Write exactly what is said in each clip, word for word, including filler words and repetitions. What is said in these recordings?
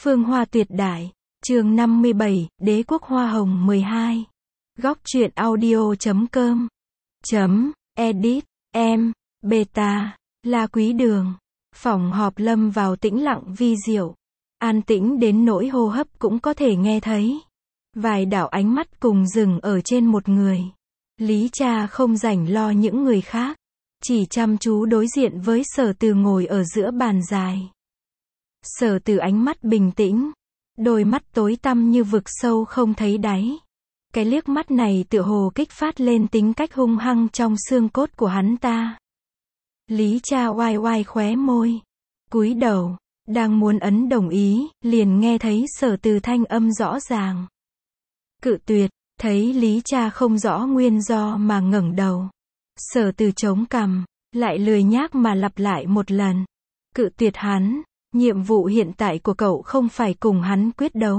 Phương Hoa tuyệt đại, chương năm mươi bảy, Đế quốc hoa hồng mười hai. Góc truyện audio chấm com chấm edit em beta La Quý Đường. Phòng họp lâm vào tĩnh lặng vi diệu, an tĩnh đến nỗi hô hấp cũng có thể nghe thấy. Vài đạo ánh mắt cùng dừng ở trên một người. Lý Cha không rảnh lo những người khác, chỉ chăm chú đối diện với Sở Từ ngồi ở giữa bàn dài. Sở Từ ánh mắt bình tĩnh, đôi mắt tối tăm như vực sâu không thấy đáy. Cái liếc mắt này tựa hồ kích phát lên tính cách hung hăng trong xương cốt của hắn ta. Lý Cha oai oai khóe môi, cúi đầu, đang muốn ấn đồng ý, liền nghe thấy Sở Từ thanh âm rõ ràng. Cự tuyệt. Thấy Lý Cha không rõ nguyên do mà ngẩng đầu. Sở Từ chống cằm, lại lười nhác mà lặp lại một lần. Cự tuyệt hắn, nhiệm vụ hiện tại của cậu không phải cùng hắn quyết đấu,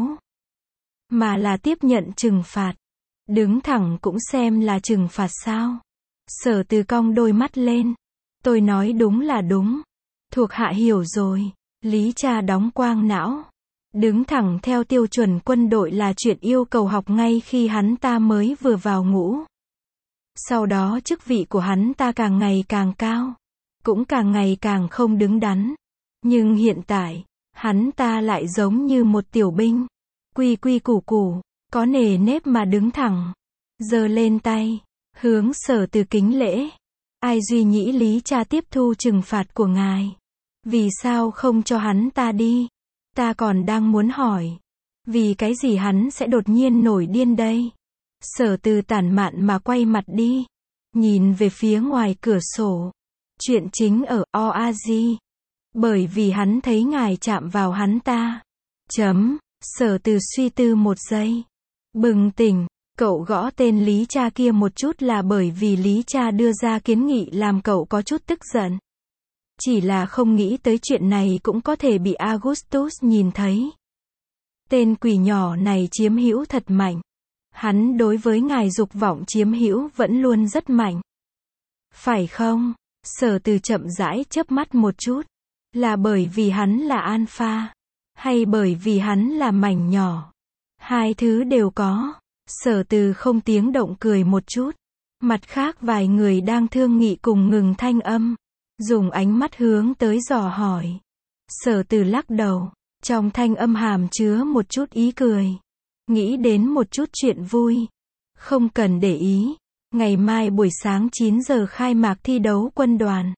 mà là tiếp nhận trừng phạt. Đứng thẳng cũng xem là trừng phạt sao? Sở Từ cong đôi mắt lên. Tôi nói đúng là đúng. Thuộc hạ hiểu rồi. Lý Cha đóng quang não. Đứng thẳng theo tiêu chuẩn quân đội là chuyện yêu cầu học ngay khi hắn ta mới vừa vào ngũ. Sau đó chức vị của hắn ta càng ngày càng cao, cũng càng ngày càng không đứng đắn. Nhưng hiện tại, hắn ta lại giống như một tiểu binh, quy quy củ củ, có nề nếp mà đứng thẳng, giơ lên tay, hướng Sở Từ kính lễ. Ai duy nhĩ Lý Cha tiếp thu trừng phạt của ngài? Vì sao không cho hắn ta đi? Ta còn đang muốn hỏi, vì cái gì hắn sẽ đột nhiên nổi điên đây? Sở Từ tản mạn mà quay mặt đi, nhìn về phía ngoài cửa sổ. Chuyện chính ở Oasis. Bởi vì hắn thấy ngài chạm vào hắn ta. Chấm. Sở Từ suy tư một giây, bừng tỉnh. Cậu gõ tên Lý Cha kia một chút là bởi vì Lý Cha đưa ra kiến nghị làm cậu có chút tức giận. Chỉ là không nghĩ tới chuyện này cũng có thể bị Augustus nhìn thấy. Tên quỷ nhỏ này chiếm hữu thật mạnh. Hắn đối với ngài dục vọng chiếm hữu vẫn luôn rất mạnh. Phải không? Sở Từ chậm rãi chớp mắt một chút. Là bởi vì hắn là alpha, hay bởi vì hắn là mảnh nhỏ? Hai thứ đều có. Sở Từ không tiếng động cười một chút. Mặt khác vài người đang thương nghị cùng ngừng thanh âm, dùng ánh mắt hướng tới dò hỏi. Sở Từ lắc đầu, trong thanh âm hàm chứa một chút ý cười. Nghĩ đến một chút chuyện vui. Không cần để ý. Ngày mai buổi sáng chín giờ khai mạc thi đấu quân đoàn.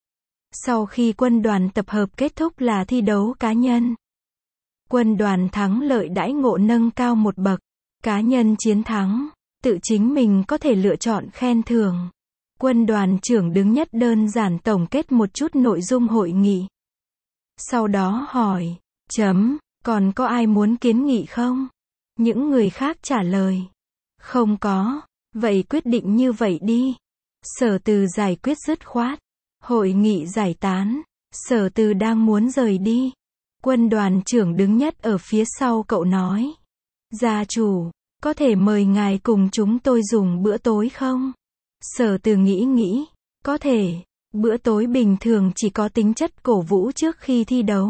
Sau khi quân đoàn tập hợp kết thúc là thi đấu cá nhân. Quân đoàn thắng lợi đãi ngộ nâng cao một bậc. Cá nhân chiến thắng, tự chính mình có thể lựa chọn khen thưởng. Quân đoàn trưởng đứng nhất đơn giản tổng kết một chút nội dung hội nghị. Sau đó hỏi, chấm, còn có ai muốn kiến nghị không? Những người khác trả lời, không có. Vậy quyết định như vậy đi. Sở Từ giải quyết dứt khoát. Hội nghị giải tán. Sở Từ đang muốn rời đi. Quân đoàn trưởng đứng nhất ở phía sau cậu nói, gia chủ, có thể mời ngài cùng chúng tôi dùng bữa tối không? Sở Từ nghĩ nghĩ, có thể. Bữa tối bình thường chỉ có tính chất cổ vũ trước khi thi đấu.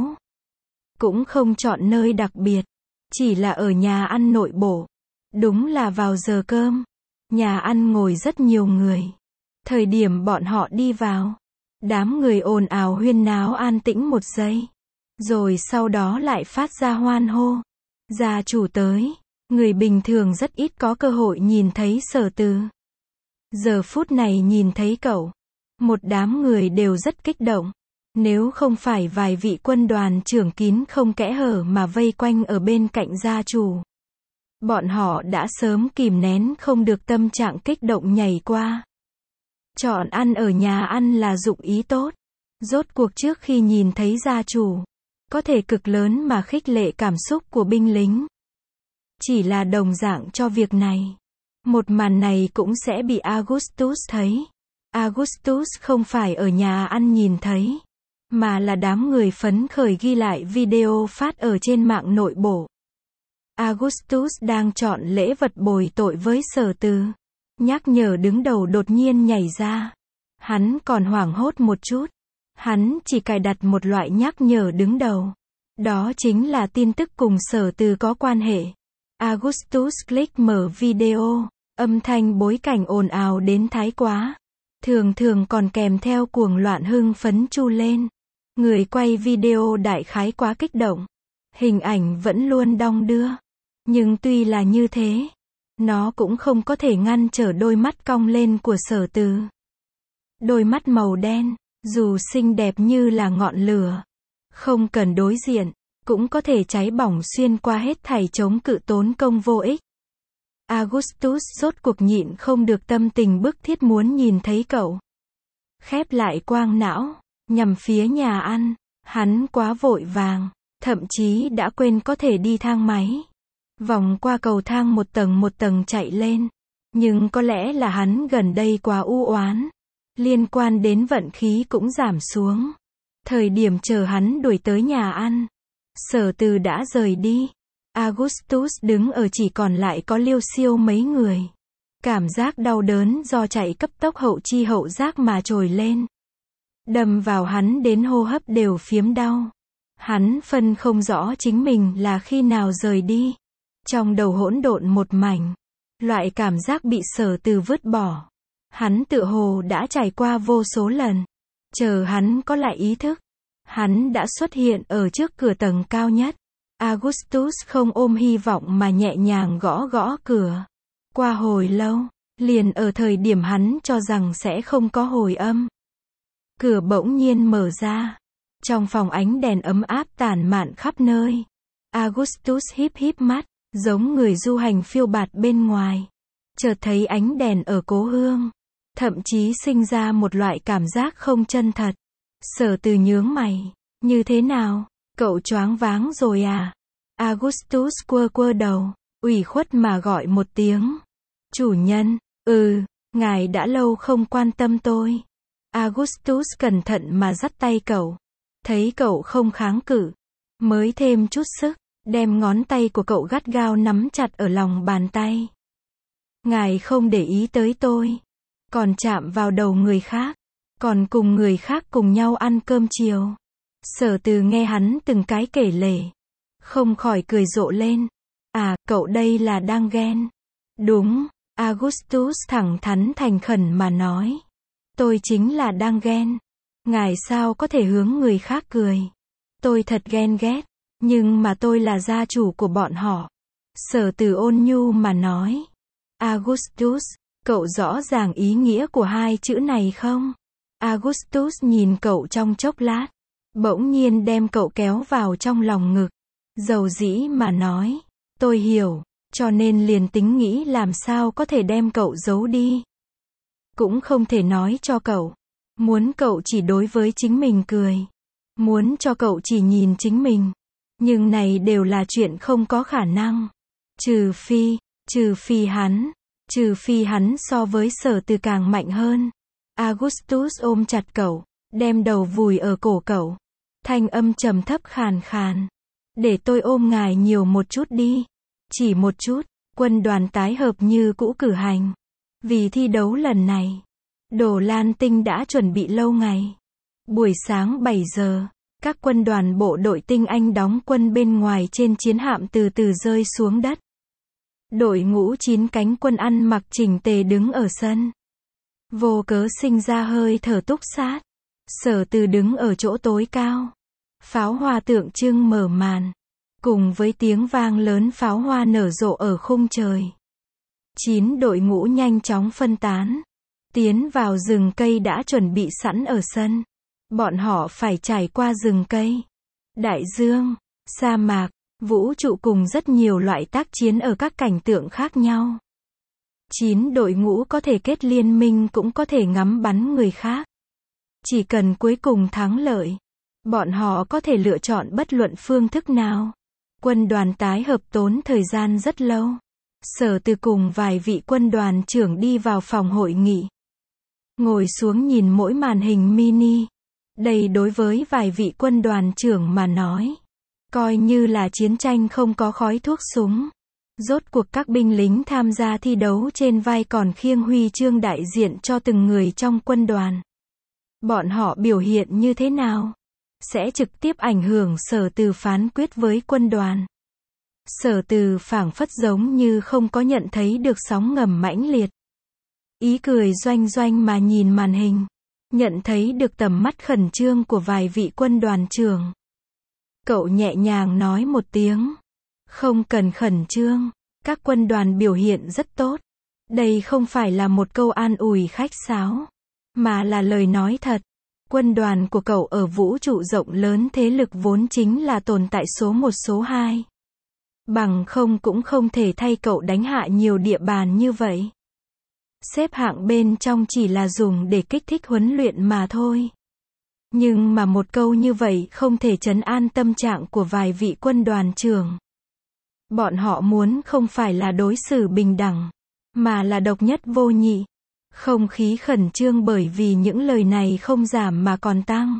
Cũng không chọn nơi đặc biệt, chỉ là ở nhà ăn nội bộ. Đúng là vào giờ cơm, nhà ăn ngồi rất nhiều người. Thời điểm bọn họ đi vào, đám người ồn ào huyên náo an tĩnh một giây, rồi sau đó lại phát ra hoan hô. Gia chủ tới. Người bình thường rất ít có cơ hội nhìn thấy Sở Từ. Giờ phút này nhìn thấy cậu, một đám người đều rất kích động. Nếu không phải vài vị quân đoàn trưởng kín không kẽ hở mà vây quanh ở bên cạnh gia chủ, bọn họ đã sớm kìm nén không được tâm trạng kích động nhảy qua. Chọn ăn ở nhà ăn là dụng ý tốt. Rốt cuộc trước khi nhìn thấy gia chủ, có thể cực lớn mà khích lệ cảm xúc của binh lính. Chỉ là đồng dạng cho việc này, một màn này cũng sẽ bị Augustus thấy. Augustus không phải ở nhà ăn nhìn thấy, mà là đám người phấn khởi ghi lại video phát ở trên mạng nội bộ. Augustus đang chọn lễ vật bồi tội với Sở Từ. Nhắc nhở đứng đầu đột nhiên nhảy ra. Hắn còn hoảng hốt một chút. Hắn chỉ cài đặt một loại nhắc nhở đứng đầu. Đó chính là tin tức cùng Sở Từ có quan hệ. Augustus click mở video, âm thanh bối cảnh ồn ào đến thái quá. Thường thường còn kèm theo cuồng loạn hưng phấn chu lên. Người quay video đại khái quá kích động. Hình ảnh vẫn luôn đong đưa. Nhưng tuy là như thế, nó cũng không có thể ngăn trở đôi mắt cong lên của Sở Từ. Đôi mắt màu đen, dù xinh đẹp như là ngọn lửa, không cần đối diện, cũng có thể cháy bỏng xuyên qua hết thảy chống cự tốn công vô ích. Augustus rốt cuộc nhịn không được tâm tình bức thiết muốn nhìn thấy cậu. Khép lại quang não, nhằm phía nhà ăn, hắn quá vội vàng, thậm chí đã quên có thể đi thang máy. Vòng qua cầu thang một tầng một tầng chạy lên. Nhưng có lẽ là hắn gần đây quá u oán. Liên quan đến vận khí cũng giảm xuống. Thời điểm chờ hắn đuổi tới nhà ăn, Sở Từ đã rời đi. Augustus đứng ở chỉ còn lại có Liêu Siêu mấy người. Cảm giác đau đớn do chạy cấp tốc hậu chi hậu giác mà trồi lên. Đâm vào hắn đến hô hấp đều phiếm đau. Hắn phân không rõ chính mình là khi nào rời đi. Trong đầu hỗn độn một mảnh. Loại cảm giác bị Sở Từ vứt bỏ. Hắn tựa hồ đã trải qua vô số lần. Chờ hắn có lại ý thức, hắn đã xuất hiện ở trước cửa tầng cao nhất. Augustus không ôm hy vọng mà nhẹ nhàng gõ gõ cửa. Qua hồi lâu, liền ở thời điểm hắn cho rằng sẽ không có hồi âm. Cửa bỗng nhiên mở ra. Trong phòng ánh đèn ấm áp tản mạn khắp nơi. Augustus híp híp mắt, giống người du hành phiêu bạt bên ngoài. Chợt thấy ánh đèn ở cố hương. Thậm chí sinh ra một loại cảm giác không chân thật. Sở Từ nhướng mày. Như thế nào? Cậu choáng váng rồi à? Augustus quơ quơ đầu, ủy khuất mà gọi một tiếng. Chủ nhân, ừ, ngài đã lâu không quan tâm tôi. Augustus cẩn thận mà dắt tay cậu. Thấy cậu không kháng cự, mới thêm chút sức, đem ngón tay của cậu gắt gao nắm chặt ở lòng bàn tay. Ngài không để ý tới tôi, còn chạm vào đầu người khác, còn cùng người khác cùng nhau ăn cơm chiều. Sở Từ nghe hắn từng cái kể lể, không khỏi cười rộ lên. À, cậu đây là đang ghen. Đúng, Augustus thẳng thắn thành khẩn mà nói. Tôi chính là đang ghen. Ngài sao có thể hướng người khác cười. Tôi thật ghen ghét, nhưng mà tôi là gia chủ của bọn họ. Sở Từ ôn nhu mà nói. Augustus, cậu rõ ràng ý nghĩa của hai chữ này không? Augustus nhìn cậu trong chốc lát, bỗng nhiên đem cậu kéo vào trong lòng ngực. Dầu dĩ mà nói, tôi hiểu, cho nên liền tính nghĩ làm sao có thể đem cậu giấu đi. Cũng không thể nói cho cậu. Muốn cậu chỉ đối với chính mình cười. Muốn cho cậu chỉ nhìn chính mình. Nhưng này đều là chuyện không có khả năng. Trừ phi, trừ phi hắn, trừ phi hắn so với Sở Từ càng mạnh hơn. Augustus ôm chặt cậu, đem đầu vùi ở cổ cậu. Thanh âm trầm thấp khàn khàn. Để tôi ôm ngài nhiều một chút đi. Chỉ một chút. Quân đoàn tái hợp như cũ cử hành. Vì thi đấu lần này, Đồ Lan Tinh đã chuẩn bị lâu ngày. Buổi sáng bảy giờ, các quân đoàn bộ đội tinh Anh đóng quân bên ngoài trên chiến hạm từ từ rơi xuống đất. Đội ngũ chín cánh quân ăn mặc chỉnh tề đứng ở sân. Vô cớ sinh ra hơi thở túc sát. Sở Từ đứng ở chỗ tối cao. Pháo hoa tượng trưng mở màn. Cùng với tiếng vang lớn pháo hoa nở rộ ở khung trời. Chín đội ngũ nhanh chóng phân tán. Tiến vào rừng cây đã chuẩn bị sẵn ở sân. Bọn họ phải trải qua rừng cây, đại dương, sa mạc, vũ trụ cùng rất nhiều loại tác chiến ở các cảnh tượng khác nhau. Chín đội ngũ có thể kết liên minh cũng có thể ngắm bắn người khác. Chỉ cần cuối cùng thắng lợi, bọn họ có thể lựa chọn bất luận phương thức nào. Quân đoàn tái hợp tốn thời gian rất lâu. Sở Từ cùng vài vị quân đoàn trưởng đi vào phòng hội nghị. Ngồi xuống nhìn mỗi màn hình mini. Đây đối với vài vị quân đoàn trưởng mà nói, coi như là chiến tranh không có khói thuốc súng. Rốt cuộc các binh lính tham gia thi đấu trên vai còn khiêng huy chương đại diện cho từng người trong quân đoàn. Bọn họ biểu hiện như thế nào? sẽ trực tiếp ảnh hưởng Sở Từ phán quyết với quân đoàn. Sở Từ phảng phất giống như không có nhận thấy được sóng ngầm mãnh liệt. Ý cười doanh doanh mà nhìn màn hình. Nhận thấy được tầm mắt khẩn trương của vài vị quân đoàn trưởng. Cậu nhẹ nhàng nói một tiếng. Không cần khẩn trương. Các quân đoàn biểu hiện rất tốt. Đây không phải là một câu an ủi khách sáo. Mà là lời nói thật. Quân đoàn của cậu ở vũ trụ rộng lớn thế lực vốn chính là tồn tại số một số hai. Bằng không cũng không thể thay cậu đánh hạ nhiều địa bàn như vậy. Xếp hạng bên trong chỉ là dùng để kích thích huấn luyện mà thôi. Nhưng mà một câu như vậy không thể trấn an tâm trạng của vài vị quân đoàn trưởng. Bọn họ muốn không phải là đối xử bình đẳng, mà là độc nhất vô nhị. Không khí khẩn trương bởi vì những lời này không giảm mà còn tăng.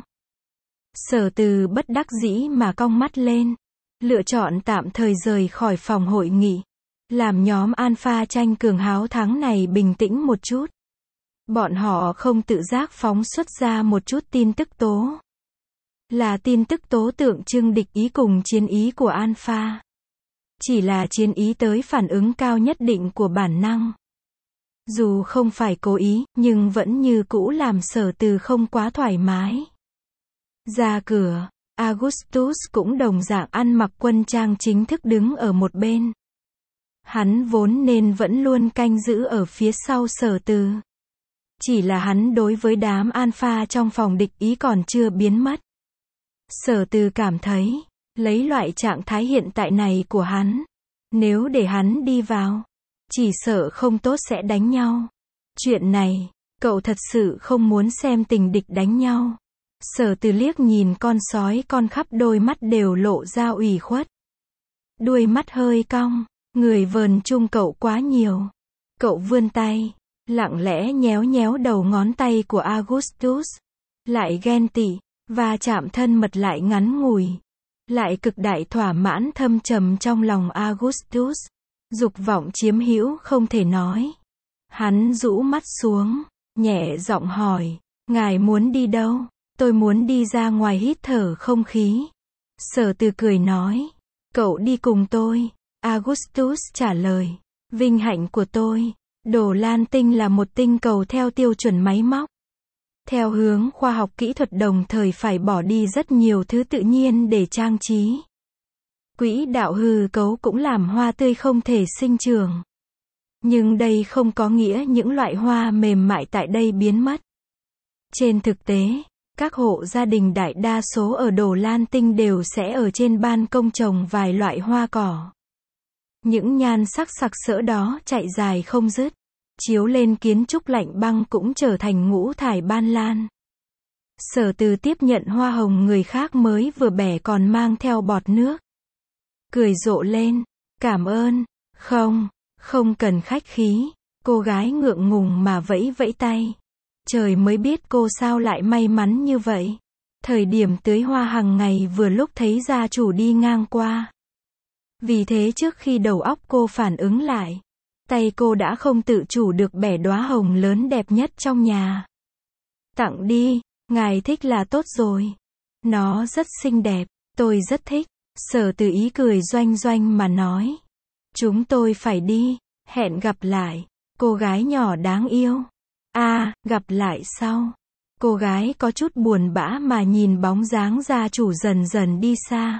Sở Từ bất đắc dĩ mà cong mắt lên. Lựa chọn tạm thời rời khỏi phòng hội nghị. Làm nhóm Alpha tranh cường háo thắng này bình tĩnh một chút. Bọn họ không tự giác phóng xuất ra một chút tin tức tố. Là tin tức tố tượng trưng địch ý cùng chiến ý của Alpha. Chỉ là chiến ý tới phản ứng cao nhất định của bản năng. Dù không phải cố ý, nhưng vẫn như cũ làm Sở Từ không quá thoải mái. Ra cửa, Augustus cũng đồng dạng ăn mặc quân trang chính thức đứng ở một bên. Hắn vốn nên vẫn luôn canh giữ ở phía sau Sở Từ. Chỉ là hắn đối với đám Alpha trong phòng địch ý còn chưa biến mất. Sở Từ cảm thấy, lấy loại trạng thái hiện tại này của hắn, nếu để hắn đi vào, chỉ sợ không tốt sẽ đánh nhau. Chuyện này, cậu thật sự không muốn xem tình địch đánh nhau. Sở Từ liếc nhìn con sói con khắp đôi mắt đều lộ ra ủy khuất. Đuôi mắt hơi cong, người vờn chung cậu quá nhiều. Cậu vươn tay, lặng lẽ nhéo nhéo đầu ngón tay của Augustus. Lại ghen tị, và chạm thân mật lại ngắn ngủi. Lại cực đại thỏa mãn thâm trầm trong lòng Augustus. Dục vọng chiếm hữu không thể nói. Hắn rũ mắt xuống, nhẹ giọng hỏi, ngài muốn đi đâu? Tôi muốn đi ra ngoài hít thở không khí. Sở Từ cười nói, cậu đi cùng tôi. Augustus trả lời, vinh hạnh của tôi. Đồ Lan Tinh là một tinh cầu theo tiêu chuẩn máy móc. Theo hướng khoa học kỹ thuật đồng thời phải bỏ đi rất nhiều thứ tự nhiên để trang trí. Quỹ đạo hư cấu cũng làm hoa tươi không thể sinh trưởng. Nhưng đây không có nghĩa những loại hoa mềm mại tại đây biến mất. Trên thực tế, các hộ gia đình đại đa số ở Đồ Lan Tinh đều sẽ ở trên ban công trồng vài loại hoa cỏ. Những nhan sắc sặc sỡ đó chạy dài không dứt. Chiếu lên kiến trúc lạnh băng cũng trở thành ngũ thải ban lan. Sở Từ tiếp nhận hoa hồng người khác mới vừa bẻ còn mang theo bọt nước. Cười rộ lên, cảm ơn, không, không cần khách khí. Cô gái ngượng ngùng mà vẫy vẫy tay. Trời mới biết cô sao lại may mắn như vậy. Thời điểm tưới hoa hàng ngày vừa lúc thấy gia chủ đi ngang qua. Vì thế trước khi đầu óc cô phản ứng lại, tay cô đã không tự chủ được bẻ đóa hồng lớn đẹp nhất trong nhà. Tặng đi, ngài thích là tốt rồi. Nó rất xinh đẹp, tôi rất thích. Sở Từ ý cười doanh doanh mà nói. Chúng tôi phải đi, hẹn gặp lại. Cô gái nhỏ đáng yêu. À, gặp lại sau. Cô gái có chút buồn bã mà nhìn bóng dáng gia chủ dần dần đi xa.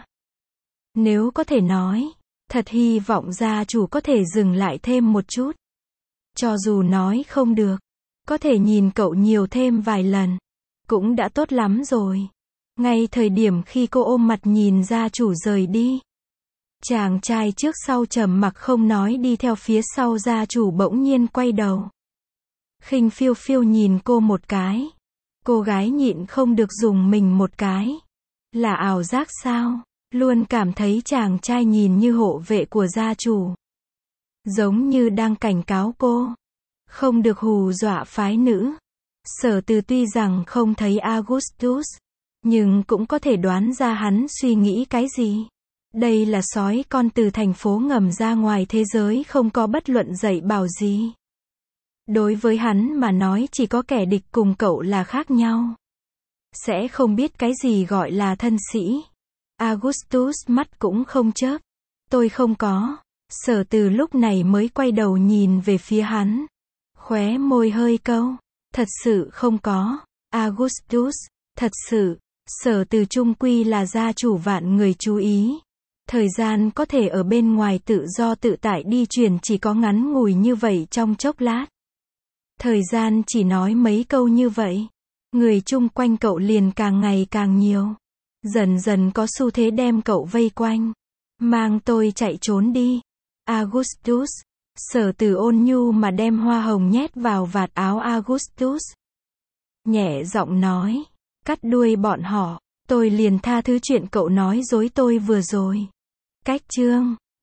Nếu có thể nói, thật hy vọng gia chủ có thể dừng lại thêm một chút. Cho dù nói không được, có thể nhìn cậu nhiều thêm vài lần, cũng đã tốt lắm rồi. Ngay thời điểm khi cô ôm mặt nhìn gia chủ rời đi, chàng trai trước sau trầm mặc không nói đi theo phía sau gia chủ bỗng nhiên quay đầu. Khinh phiêu phiêu nhìn cô một cái. Cô gái nhịn không được dùng mình một cái. Là ảo giác sao? Luôn cảm thấy chàng trai nhìn như hộ vệ của gia chủ. Giống như đang cảnh cáo cô. Không được hù dọa phái nữ. Sở Từ tuy rằng không thấy Augustus, nhưng cũng có thể đoán ra hắn suy nghĩ cái gì. Đây là sói con từ thành phố ngầm ra ngoài thế giới không có bất luận dạy bảo gì. Đối với hắn mà nói chỉ có kẻ địch cùng cậu là khác nhau. sẽ không biết cái gì gọi là thân sĩ. Augustus mắt cũng không chớp. Tôi không có. Sở Từ lúc này mới quay đầu nhìn về phía hắn. Khóe môi hơi câu. Thật sự không có. Augustus, thật sự. Sở Từ chung quy là gia chủ vạn người chú ý. Thời gian có thể ở bên ngoài tự do tự tại đi chuyển chỉ có ngắn ngủi như vậy trong chốc lát. Thời gian chỉ nói mấy câu như vậy. Người chung quanh cậu liền càng ngày càng nhiều. Dần dần có xu thế đem cậu vây quanh. Mang tôi chạy trốn đi. Augustus. Sở Từ ôn nhu mà đem hoa hồng nhét vào vạt áo Augustus. Nhẹ giọng nói. Cắt đuôi bọn họ. Tôi liền tha thứ chuyện cậu nói dối tôi vừa rồi. Cách chương.